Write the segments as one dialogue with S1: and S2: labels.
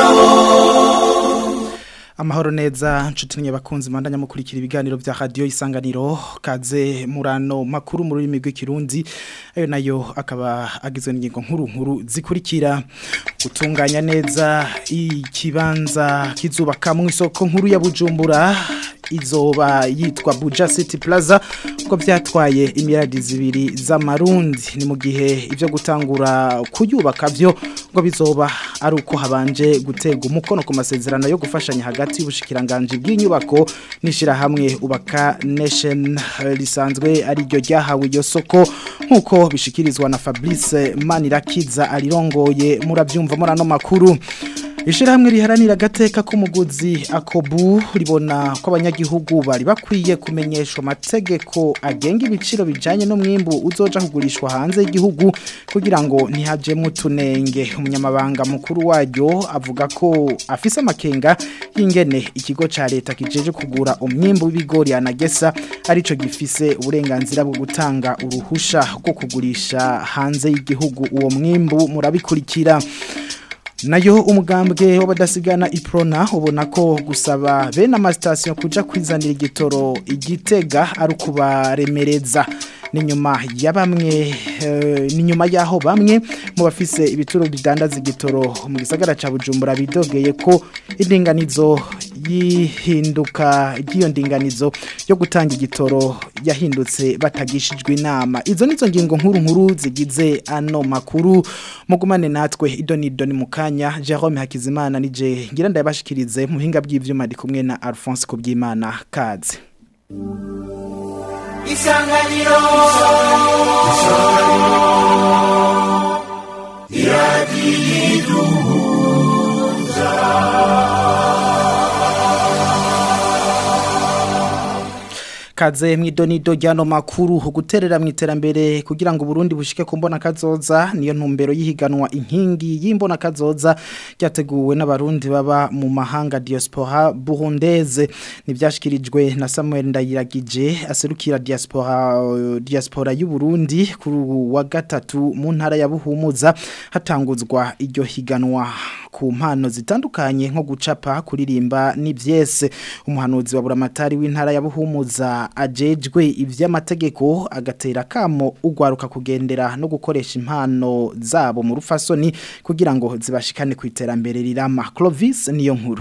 S1: Amahoro neza nshuti bakunzi mandanya mukurikira ibiganiro vya radio Isanganiro kaze murano makuru mu rurimi rw'ikirundi ayo nayo akaba agizwe n'ingingo nkuru zikurikira gutunganya neza ikibanza kizubaka mu isoko nkuru ya Bujumbura izoba yitwa Buja City Plaza uko byatwaye imiradi zibiri z'amarundi ni mu gihe ivyo gutangura kuyubaka vyo ngo bizoba ari uko habanje gutega umukono ku masezerano yo gufashanya hagati y'ubushikiranganje bw'inyubako nishira hamwe ubaka nation lisanzwe ari ryo ryahawe iyo soko nkuko bishikirizwa na Fabrice Manirakiza arirongoye muravyumva murano makuru. Ishirahamwe riharanira agateka k'umuguzi akobu ribona ko abanyagihugu bari bakwiye kumenyeshwa amategeko agenga ibiciro bijanye no mwimbu uzoja kugurishwa hanze y'igihugu kugira ngo ntihajemo tunenge. Umunyamabanga mukuru waryo avuga ko afise amakenga y'ingene ikigo ca leta kijeje kugura umwimbu w'ibigori anagesa arico gifise uburenganzira bwo gutanga uruhusha rwo kugurisha hanze y'igihugu uwo mwimbu murabikurikira. Nayo umugambwe w'abadasigana Iprona ubona ko gusaba bene amastation kuja kwizanira igitoro igitega ari kubaremereza ni nyuma yaho bamwe mu bafise ibituro bidandaza igitoro mu gisagara ca Bujumbura bidogeye ko indinganizo yihinduka giyo ndinganizo yo gutanga igitoro yahindutse batagishijwe inama. Izo nizo ngingo nkuru zigize ano makuru mugumane natwe idoni mukanya. Jerome Hakizimana nije ngira ndabashikirize mu hinga bw'ivyuma ndi kumwe na Alphonse Kubyimana kaze. Isanganiro kaze mwidonido ryano makuru guterera mu iterambere kugira ngo Burundi bushike ku mbona kazoza niyo ntumbero yihiganwa inkingi y'imbona kazoza ryateguwe n'abarundi baba mu mahanga diaspora burundaise nivyashikirijwe na Samuel Ndayiragije aserukira diaspora y'u Burundi kuri wa gatatu mu ntara ya Buhumuza hatanguzwa iryo higanwa ku mpano zitandukanye nko gucapa kuririmba n'ivyese. Umuhanuzi wa buramatari w'intara ya Buhumuza ajejwe ivy'amategeko agatera kamo ugwaruka kugendera no gukoresha impano zabo mu rufasoni kugira ngo zibashikane ku iterambere rirama. Clovis niyo nkuru.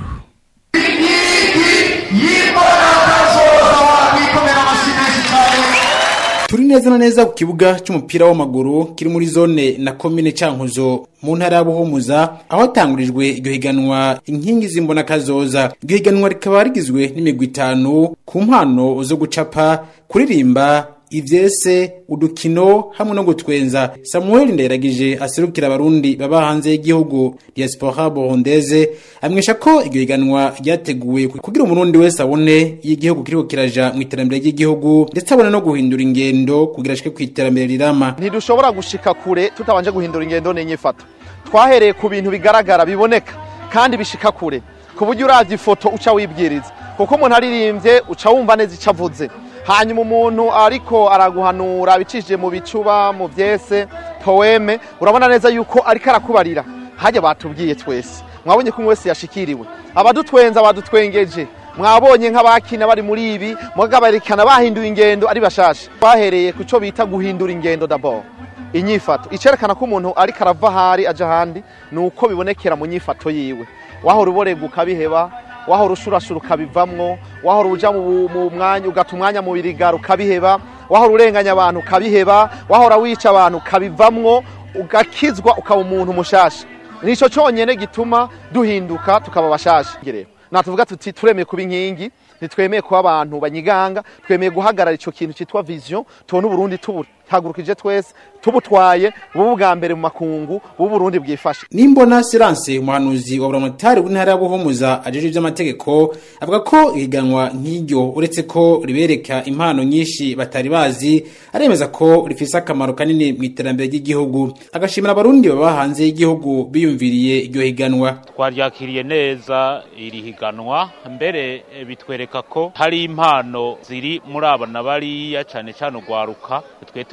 S2: Turi neza na neza ku kibuga cy'umupira w'amaguru kiri muri zone na commune Cankuzo mu ntara ya Buhumuza aho tangurijwe iryo higanwa inkingi z'imbona kazoza. Iryo higanwa rikaba rigizwe n'imigwi 5 ku mpano zo gucapa kuririmba ivyese udukino hamwe no gutwenza. Samuel Ndayiragije aserukira abarundi baba hanze y'igihugu diaspora burundaise amwesha ko iryo higanwa ryateguwe kugira umurundi wese abone y'igihugu kiriko kiraja mu iterambere ry'igihugu ndetse abone no guhindura ingendo kugira ashike ku iterambere rirama.
S3: Ntidushobora gushika kure tutabanje guhindura ingendo n'inyifato. Twahereye ku bintu bigaragara biboneka kandi bishika kure ku buryo uravye ifoto uca wibwiriza kuko umuntu aririmbye uca wumva neza icavuze. Hanyuma umuntu ariko araguhanura bicishije mu bicuba mu vyese poeme urabona neza yuko ariko arakubarira haje batubwiye twese mwabonye ko wese yashikiriwe abadutwenza badutwengeje mwabonye nk'abakina bari muri ibi mugabarikana bahinduye ingendo ari bashasha bahereye kuco bita guhindura ingendo d'abord inyifato icerekana ko umuntu ariko arava hari aje handi nuko bibonekera mu nyifato yiwe waho ruborega ukabiheba waho rushurashura ukabivamwo waho ruja mu mwanya ugatumwanya mu birigaro ukabiheba waho rurenganya abantu ukabiheba waho rawica abantu ukabivamwo ugakizwa ukaba umuntu mushasha. Nico cyonyene gituma duhinduka tukaba bashasha. Natuvuga tuti turemeye kuba inkingi nitwemeye kuba abantu banyiganga twemeye guhagarara ico kintu citwa vision tubona Burundi tubutagurukije twese tubutwaye bubu bwa mbere mu makungu bubu Burundi bwifashe.
S2: Nimbona Silence umuhanuzi wa buramatari w'intara ya Buhumuza ajeje ivy'amategeko avuga ko ihiganwa nk'iryo uretse ko ribereka impano nyinshi batari bazi aremeza ko rifise akamaro kanini mu iterambere ry'igihugu agashimira abarundi baba hanze y'igihugu biyumviriye iryo higanwa.
S4: Twaryakiriye neza iri higanwa mbere bitwereka ko hari impano ziri muri abana bariya cyane cyane ugwaruka twe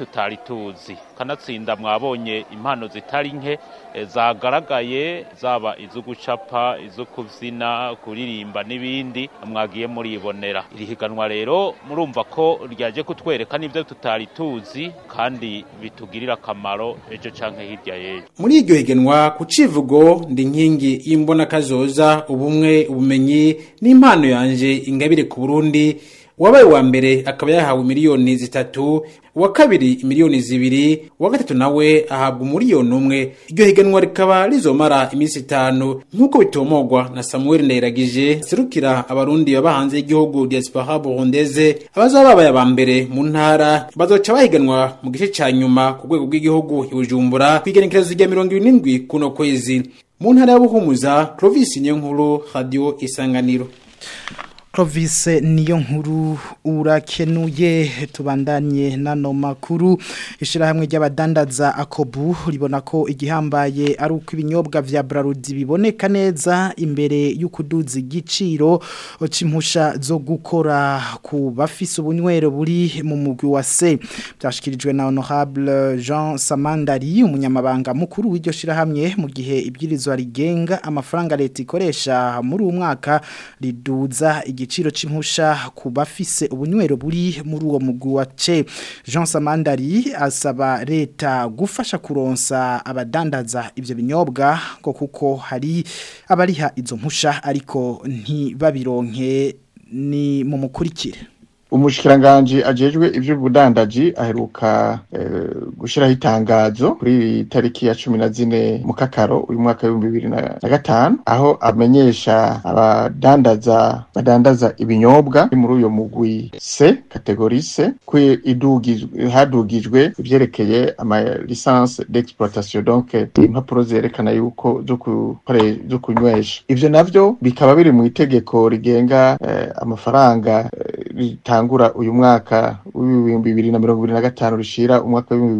S4: tutari tuzi kanatsinda mwabonye impano zitari nke zagaragaye zaba izo gucapa izo kuvyina kuririmba n'ibindi mwagiye muribonera iri higanwa rero murumva ko ryaje kutwereka n'ivyo tutari tuzi kandi bitugirira akamaro ejo canke hirya yejo.
S2: Muri iryo higanwa ku civugo ndi nkingi y'imbona kazoza ubumwe ubumenyi n'impano yanje ingabire ku Burundi wabaye wa mbere akaba yahawe miliyoni 3, wa kabiri miliyoni 2, wa gatatu nawe ahabwa miliyoni 1. Iryo higanwa rikaba rizomara iminsi 5 nkuko bitomogwa na Samuel Ndayiragije serukira abarundi baba hanze y'igihugu diaspora burundaise. Abazaba babaye aba mbere mu ntara bazoca bahiganwa mu gice ca nyuma ku rwego rw'igihugu i Bujumbura kwigenekerezo rya 27 kuno kwezi mu ntara ya Buhumuza. Clovis Nyenkuru, Radio Isanganiro.
S1: Clovis niyo nkuru urakenuye. Tubandanye nano makuru. Ishirahamwe ry'abadandaza Akobu libona ko igihambaye ari uko ibinyobwa vya Brarudi biboneka neza imbere y'ukuduza igiciro c'impusha zo gukora ku bafise ubunywero buri mu mugwi wa C. Byashikirijwe na Honorable Jean Samandari umunyamabanga mukuru w'iryo shirahamwe mu gihe ibwirizwa rigenga amafaranga leta ikoresha muri uwo mwaka riduza igiciro c'impusha ku bafise ubunywero buri muri uwo mugwi wa C. Jean Samandari asaba leta gufasha kuronsa abadandaza ivyo binyobwa ko kuko hari abariha izo mpusha ariko ntibabironke. Ni mu mukurikire.
S5: Umushikiranganje ajejwe ivyo budandaji aheruka gushiraho itangazo kuri tariki ya 14 mu Kakaro uyu mwaka wa 2025 aho amenyesha badandaza ibinyobwa muri uyo mugwi C categorie C ko hadugijwe ivyerekeye ama licence d'exploitation, donc impapuro zerekana yuko zo kunywesha. Ivyo navyo bikaba biri mu itegeko rigenga amafaranga ritangura uyu mwaka wa 2025 rishira umwaka wa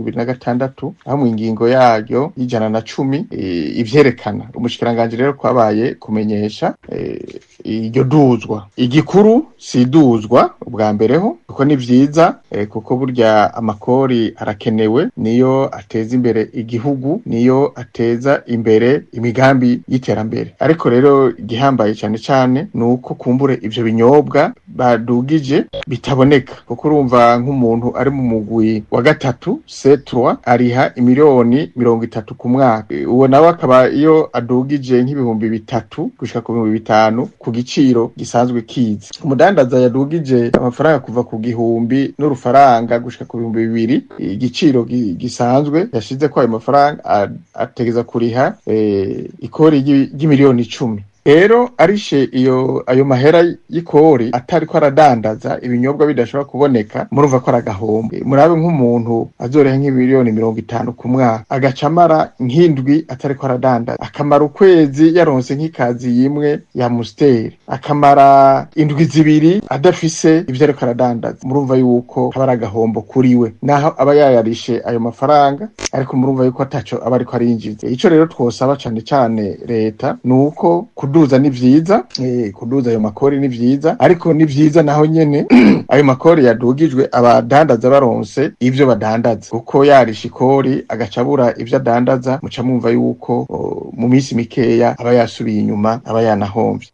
S5: 2026 aho mu ingingo yaryo y'ijana na 10 ivyerekana. Umushikiranganje rero kwabaye kumenyesha iryo duzwa. Igikuru si duzwa ubwa mbereho kuko ni vyiza kuko burya amakori arakenewe, niyo ateza imbere igihugu, niyo ateza imbere imigambi y'iterambere. Ariko rero gihambaye cyane cyane nuko kumbure ivyo binyobwa badugije bitaboneka kuko urumva nk'umuntu ari mu mugwi wa gatatu C3 ariha imiliyoni 30 ku mwaka. Uwo nawe akaba iyo adugije nk'ibihumbi 3 gushika ku bihumbi 5 ku giciro gisanzwe kizi. Umudandaza yadugije amafaranga kuva ku gihumbi n'urufaranga gushika ku bihumbi 2 igiciro gisanzwe yashize ko ayo mafaranga ategeza kuriha ikori y'imiliyoni 10. Rero arishe ayo mahera y'ikori atari ko aradandaza ibinyobwa bidashobora kuboneka, murumva ko aragahombe. Murabe nk'umuntu azoreha nk'imiliyoni 50 ku mwaka agacamara nk'indwi atari ko aradandaza, akamara ukwezi yaronse nk'ikazi yimwe ya Musteri, akamara indwi 2 adafise ivyo ariko aradandaza, murumva yuko haba aragahombo kuriwe naho aba yayarishe ayo mafaranga, ariko murumva yuko ataco aba ariko arinjiza. Ico rero twosaba cyane cyane leta nuko kuduza ni vyiza, kuduza ayo makori ni vyiza, ariko ni vyiza naho nyene ayo makori yadugijwe abadandaza baronse ivyo badandaza, kuko yarisha ikori agacabura ivyo adandaza muca mwumva yuko mu minsi mikeya aba yasubiye inyuma, aba yanahomvye.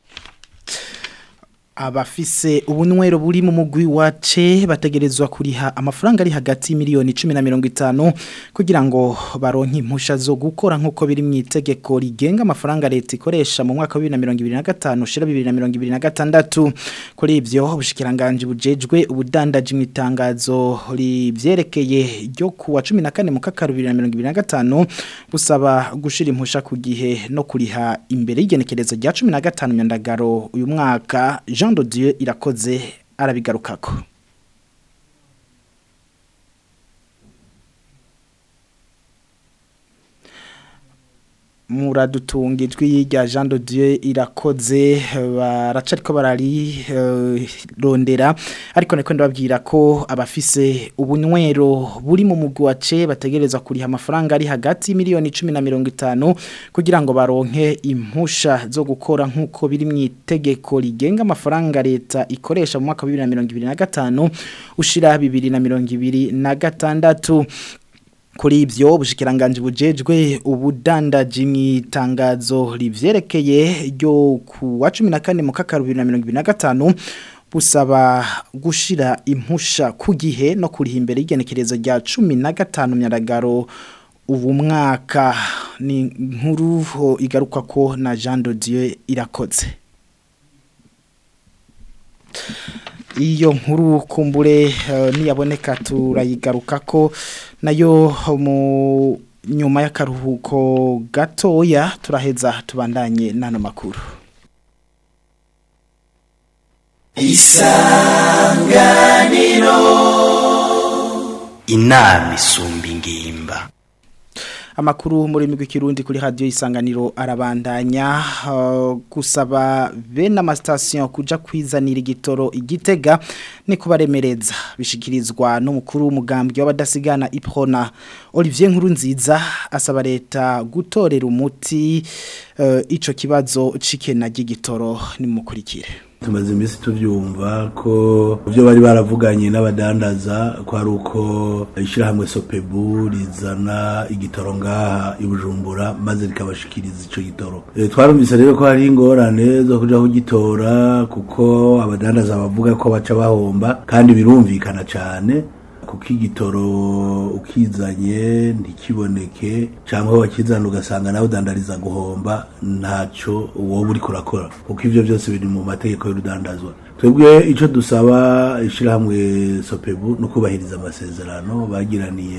S1: Abafise ubunywero buri mu mugwi wa C bategerezwa kuriha amafaranga ari hagati miliyoni 10 na 50 kugira ngo baronke impusha zo gukora nkuko biri mu itegeko rigenga amafaranga leta ikoresha mu mwaka wa 2025 shira 2026. Kuri ivyo ubushikiranganje bujejwe ubudandaji mu itangazo rivyerekeye ryo ku wa 14 mu Kakaro 2025 busaba gushira impusha ku gihe no kuriha imbere y'igenekerezo rya 15 Nyandagaro uyu mwaka. Jean de Dieu irakoze arabigarukako. muradutunga ijwi rya Jean de Dieu irakoze baracariko barari rondera ariko niko ndababwira ko abafise ubunywero buri mu mugwi wace bategerezwa kuriha amafaranga ari hagati miliyoni 10 na 50 kugira ngo baronke impusha zo gukora nkuko biri mu itegeko rigenga amafaranga leta ikoresha mu mwaka wa 2025 ushira 2026. Kuri ivyo ubushikiranganje bujejwe ubudandaji mwitangazo rivyerekeye ryo ku wa 14 mu kakaru 2025 busaba gushira impusha ku gihe no kuriha imbere y'igenekerezo rya 15 myaragaro ubu mwaka. Ni nkuru igaruka ko na Jean de Dieu irakoze. Iyo nkuru kumbure niyaboneka turayigaruka ko nayo mu nyuma y'akaruhuko gatoya turaheza tubandanye nano makuru.
S6: Isanganiro inama isumba ingimba.
S1: Amakuru muri migwi kirundi kuri radio Isanganiro arabandanya gusaba bene amastation kuja kwizanira igitoro igitega ni kubaremereza bishikirizwa n'umukuru w'umugambwe w'abadasigana Iprona Olivier Nkurunziza asaba leta gutorera umuti ico kibazo cikena gigitoro ni mukurikire.
S7: Tumaze imisi tuvyumva ko byo bari baravuganye n'abadandaza ko ari uko ishirahamwe Sopebu rizana igitoro ngaha i Bujumbura maze rikabashikiriza ico gitoro. Twarumvise rero ko hari ingorane zo kuja kugitora kuko abadandaza bavuga ko baca bahomba kandi birumvikana cyane kuko igitoro ukizanye ntikiboneke cyangwa wakizana ugasanga nawe udandariza guhomba ntacyo wowe uri kurakora kuko ivyo byose biri mu mategeko y'urudandazwa. Twebwe ico dusaba ishirahamwe Sopebu no kubahiriza amasezerano bagiraniye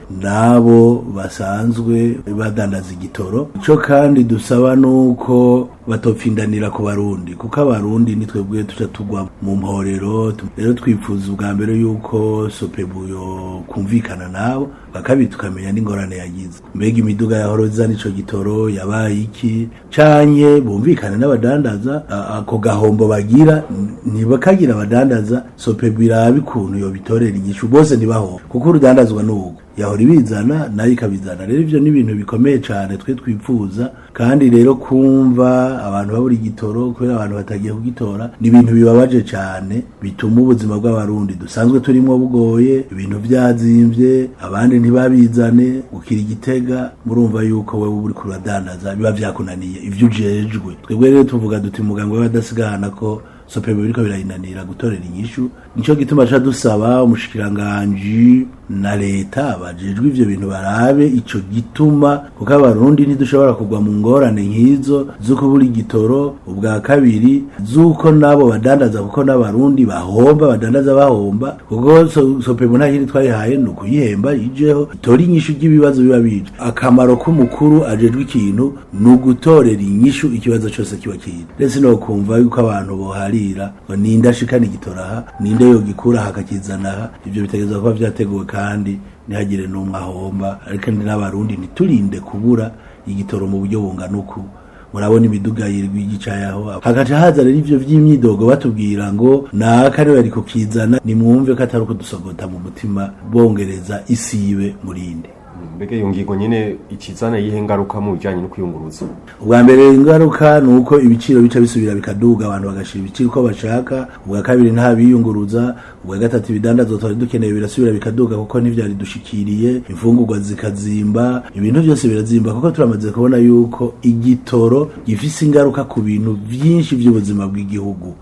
S7: nabo basanzwe badandaza igitoro. Ico kandi dusaba nuko batopfindanira ku barundi kuko abarundi ni twebwe tuca tugwa mu mporero. Rero twifuza ubwa mbere yuko Sopebu yo kumvikana nabo bakabi tukamenya n'ingorane yagize mbega imiduga yahoroza nico gitoro yabaye iki canye bumvikana n'abadandaza ako gahombo bagira ntibakagira abadandaza Sopebu irabikuntu yo bitorera igishu bose nibaho kuko urudandazwa n'uko yahora ibizana nayo ikabizana. Rero ivyo ni ibintu bikomeye cyane twe twifuza kandi rero kumva abantu babura igitoro kubera abantu batagiye kugitora ni ibintu bibabaje cyane bituma ubuzima bw'abarundi dusanzwe turimo bugoye ibintu byazimvye abandi ntibabizane ukira igitega murumva yuko wewe uri kuradandaza biba vyakunaniye ivyo ujejwe. Twebwe rero tuvuga duti muganga w'abadasigana ko Sopebu biriko birayinanira gutorera inyishu nico gituma cha dusaba umushikiranganje na leta bajejwe ivyo bintu barabe ico gituma kuko abarundi ntidushobora kugwa mu ngorane nkizo zuko buri gitoro ubwa kabiri zuko nabo badandaza kuko n'abarundi bahomba badandaza bahomba kuko Sopebu nta kindi twayihaye no kuyihemba ijeho itori inyishu ry'ibibazo biba bije. Akamaro k'umukuru ajejwe ikintu no gutorera inyishu ikibazo cyose kiba kiri. Rese no kumva yuko abantu bohari ngo ninde ashikana igitoraha ninde yo gikura hakakizana ivyo bitegeza kuba vyateguwe kandi ntihagire n'umwe ahomba ariko n'abarundi ntiturinde kubura igitoro mu buryo bunganuku. Murabona imiduga yirwi gicayaho hagaca haza rero ivyo vy'imyidogo batubwira ngo nakare bari kukizana nimwumve ko atari kudusogota mu mutima bongereza isibe murinde.
S8: Mbega yongigo nyene ikizana yihe ngaruka mu bijanye no kuyunguruza.
S7: Ubwa mbere ingaruka nuko ibiciro bica bisubira bikaduga abantu bagashira ibiciro ko bashaka. Ubwa kabiri nta biyunguruza. Ubwa gatatu ibidandazo twari dukeneye birasubira bikaduga kuko ntivyari dushikiriye imfungurwa zikazimba ibintu byose birazimba kuko turamaze kubona yuko igitoro gifise ingaruka ku bintu byinshi by'ubuzima bw'igihugu.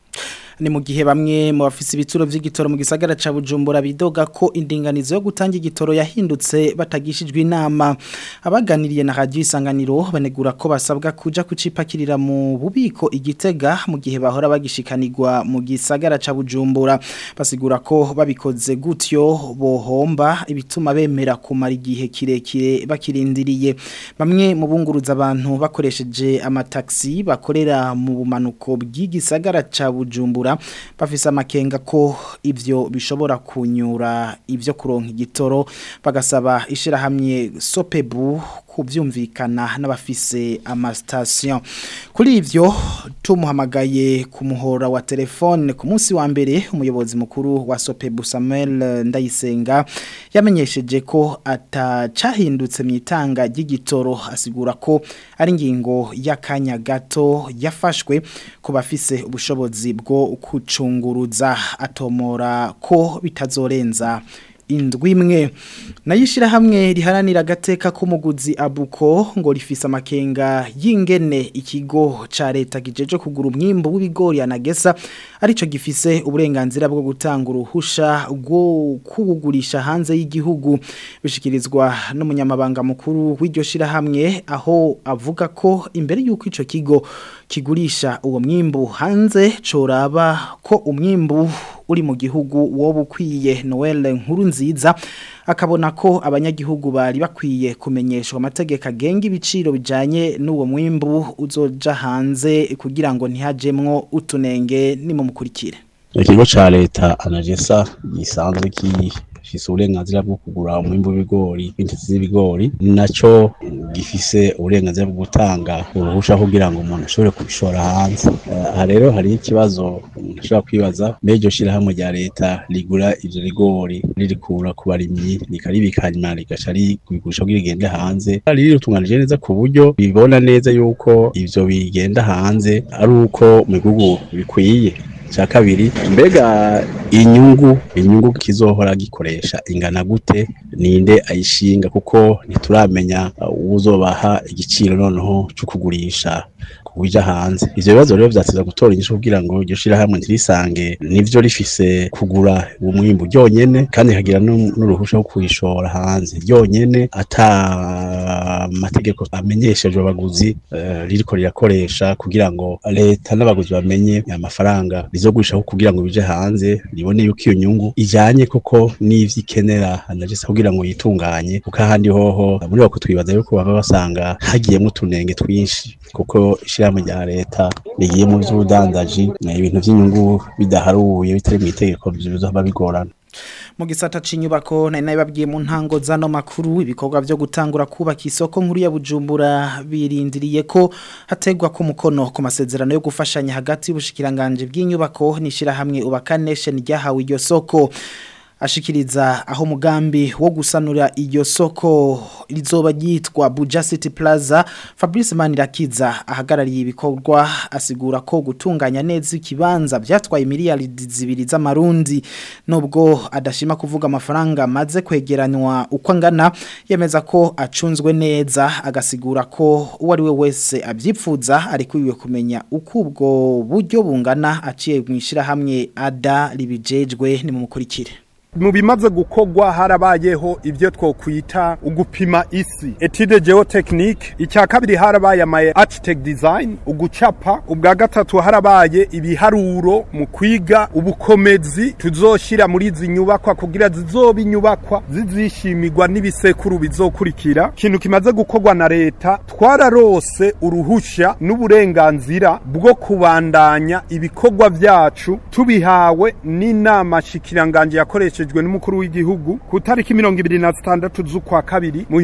S1: Ni mu gihe bamwe mu bafise ibituro vy'igitoro mu gisagara ca Bujumbura bidoga ko indinganizo yo gutanga igitoro yahindutse batagishijwe inama. Abaganiriye na Radio Isanganiro banegura ko basabwa kuja kucipakirira mu bubiko igitega mu gihe bahora bagishikanirwa mu gisagara ca Bujumbura. Basigura ko babikoze gutyo bohomba ibituma bemera kumara igihe kirekire bakirindiriye. Bamwe mu bunguruza abantu bakoresheje amataxi bakorera mu bumanuko bw'igisagara ca Bujumbura bafise amakenga ko ivyo bishobora kunyura ivyo kuronka igitoro bagasaba ishirahamwe Sopebu kuvyumvikana n'abafise amastation kuri ivyo tumuhamagaye ku muhora wa telefone ku munsi wa mbere umuyobozi mukuru wa Sopebu Samuel Ndayisenga yamenyesheje ko atacahindutse mu itanga ry'igitoro asigura ko ari ingingo y'akanya gato yafashwe ku bafise ubushobozi bwo kucunguruza atomora ko bitazorenza indwi imwe nayishira hamwe riharanira gateka k'umuguzi abuko ngo rifise amakenga y'ingene ikigo ca leta gijeje kugura umwimbo w'ibigori anagesa arico gifise uburenganzira bwo gutanga uruhusha rwo kugurisha hanze y'igihugu bishikirizwa n'umunyamabanga mukuru w'iryo shira hamwe aho avuga ko imbere y'uko ico kigo kigurisha uwo mwimbo hanze coraba ko umwimbo uri mu gihugu wowe ukwiye Noel nkuru nziza akabona ko abanyagihugu bari bakwiye kumenyeshwa amategeko agenga ibiciro bijanye n'uwo mwimbu uzoja hanze kugira ngo ntihajemwo utunenge nimukurikire.
S9: Ikigo ca leta anagesa gisanzwe gifise uburenganzira bwo kugura umwimbu w'ibigori n'intete z'ibigori naco gifise uburenganzira bwo gutanga uruhusha kugira ngo umuntu ashobore kubishora hanze. Aha rero hari ikibazo ushobora kwibaza mejo shira hamwe rya leta rigura ivyo bigori ririkura ku barimyi rikaribikanyuma rigaca rigurusha kugira igende hanze riri rutunganije neza ku buryo bibona neza yuko ivyo bigenda hanze ari uko mu gihugu bikwiye. Cha kabiri mbega inyungu kizohora gikoresha ingana gute ninde ayishinga kuko ntituramenya uzobaha igiciro noneho cyo kugurisha kuja hanze. Ivyo bibazo rero vyateza gutora inyishu kugira ngo iryo shira hamwe ntirisange nivyo rifise kugura umwimbu ryonyene kandi hagira n'uruhusha rwo kwishora hanze ryonyene ata mategeko amenyeshejwe abaguzi ririko rirakoresha kugira ngo leta n'abaguzi bamenye amafaranga rizogurisha kugira ngo bije hanze ribone yuko iyo nyungu ijanye koko n'ivyikenera anagesa kugira ngo yitunganye kuko ahandi hoho muri bako twibaza yuko baba basanga hagiyemo utunenge twinshi kuko ishyirahamwe rya leta rigiye mu by'ubudandaji ibintu by'inyungu bidaharuye bitari mu itegeko bizoba bigorana.
S1: Mu gisata c'inyubako nari nababwiye mu ntango zano makuru ibikorwa byo gutangura kubaka isoko nkuru ya Bujumbura birindiriye ko hategwa ku mukono ku masezerano yo gufashanya hagati y'ubushikiranganje bw'inyubako nishira hamwe ubaka nation ryahawe iryo soko. Ashikiriza aho mugambi wo gusanura iyo soko rizoba yitwa Buja City Plaza Fabrice Manirakiza ahagarariye ibikorwa asigura ko gutunganya neza ikibanza byatwaye miliyaridi 2 z'amarundi nubwo adashima kuvuga amafaranga maze kwegeranywa uko angana yemeza ko acunzwe neza agasigura ko uwari we wese abyipfuza ariko iwe kumenya uko ubwo buryo bungana aciye mwishira hamwe ada libijejwe ni mumukurikire.
S10: Mu bimaze gukogwa harabayeho ibyo twokwita ugupima isi etude geotechnique icya kabiri harabaye ama architect design ugucapa ubwa gatatu harabaye ibiharuro mu kwiga ubukomezi tuzoshira muri izi nyubakwa kugira zizoba inyubakwa zizishimirwa n'ibisekuru bizokurikira. Kintu kimaze gukogwa na leta twararose uruhusha n'uburenganzira bwo kubandanya ibikogwa byacu tubihawe n'inama shikiranganje yakoresha n'umukuru w'igihugu ku tariki 26 z'ukwa kabiri mu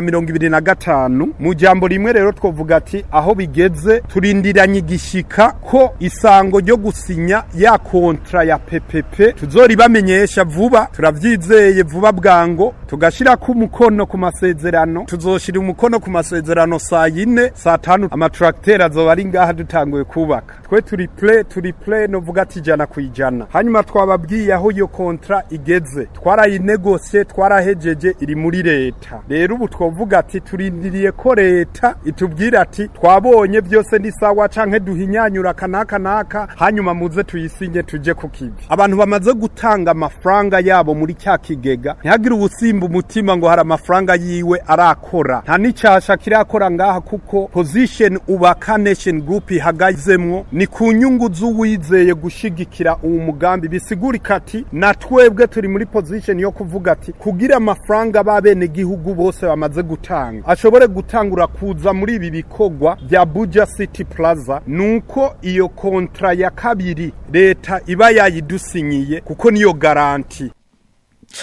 S10: 2025 mu jambo rimwe rero twovuga ati aho bigeze turindiranye igishika ko isango ryo gusinya ya kontra ya PPP tuzori bamenyesha vuba turavyizeye vuba bwango tugashira ku mukono ku masezerano tuzoshira umukono ku masezerano saa 4 saa 5 amatracteur azoba ari ngaha dutanguye kubaka twe turi play no vuga ati jana kwijana hanyuma twababwiye aho iyo kontra igeze twarayinegosie twarahejeje iri muri leta rero ubu twovuga ati turindiriye ko leta itubwira ati twabonye byose ndi sawa canke duhinyanyura kanaka hanyuma muze tuyisinye tuje kukivi. Abantu bamaze gutanga amafaranga yabo muri cya kigega ntihagire ubusimba umutima ngo hari amafaranga yiwe arakora nta nicasha kirakora ngaha kuko position ubaka nation group ihagazemwo ni ku nyungu z'uwizeye gushigikira uwo mugambi bisigurika ati na twebwe turi muri position yo kuvuga ati kugira amafaranga babene gihugu bose bamaze gutanga ashobore gutangura kuza muri ibi bikogwa bya Buja City Plaza nuko iyo kontra ya kabiri leta iba yayidusinyiye kuko niyo garanti.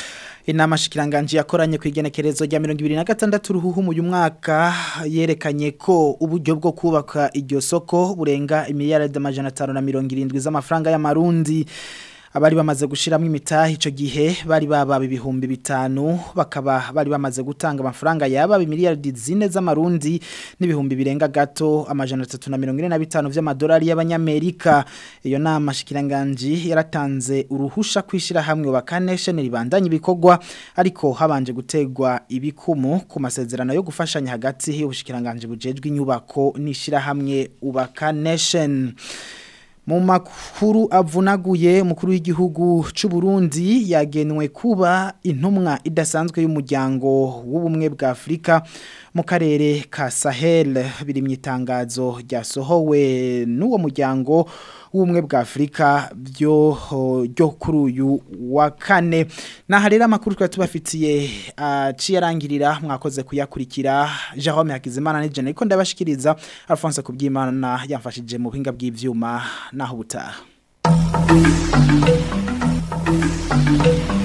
S1: Inama shikiranganje yakoranye ku igenekerezo rya 2026 ruhuhu mu mwaka yerekanye ko uburyo bwo kubaka iryo soko burenga imiliyaradi 570 z'amafaranga y'amarundi. Abari bamaze gushiramo imitahi ico gihe bari baba ibihumbi 5 bakaba bari bamaze gutanga amafaranga yaba miliyardi 4 z'amarundi n'ibihumbi birenga gato 345 vy'amadolari y'abanyamerika. Iyo nama shikiranganje yaratanze uruhusha kwishira hamwe Wakanesha ribandanye ibikorwa ariko habanje gutegwa ibikumu ku masezerano yo gufashanya hagati y'ubushikiranganje bujejwe inyubako nishira hamwe Wakanesha. Mu makuru avunaguye mukuru w'igihugu c'u Burundi yagenwe kuba intumwa idasanzwe y'umuryango w'ubumwe bwa Afrika mu karere ka Sahel. Biri myitangazo ryasohowe n'uwo muryango w'ubumwe bwa Afrika byo kuri uyu wa kane. Naha rero amakuru twatubafitiye ciyarangirira mwakoze kuyakurikira. Jerome Hakizimana n'ijana ariko ndabashikiriza Alphonse Kubyimana yamfashije mu buhinga bw'ivyuma naho butaha.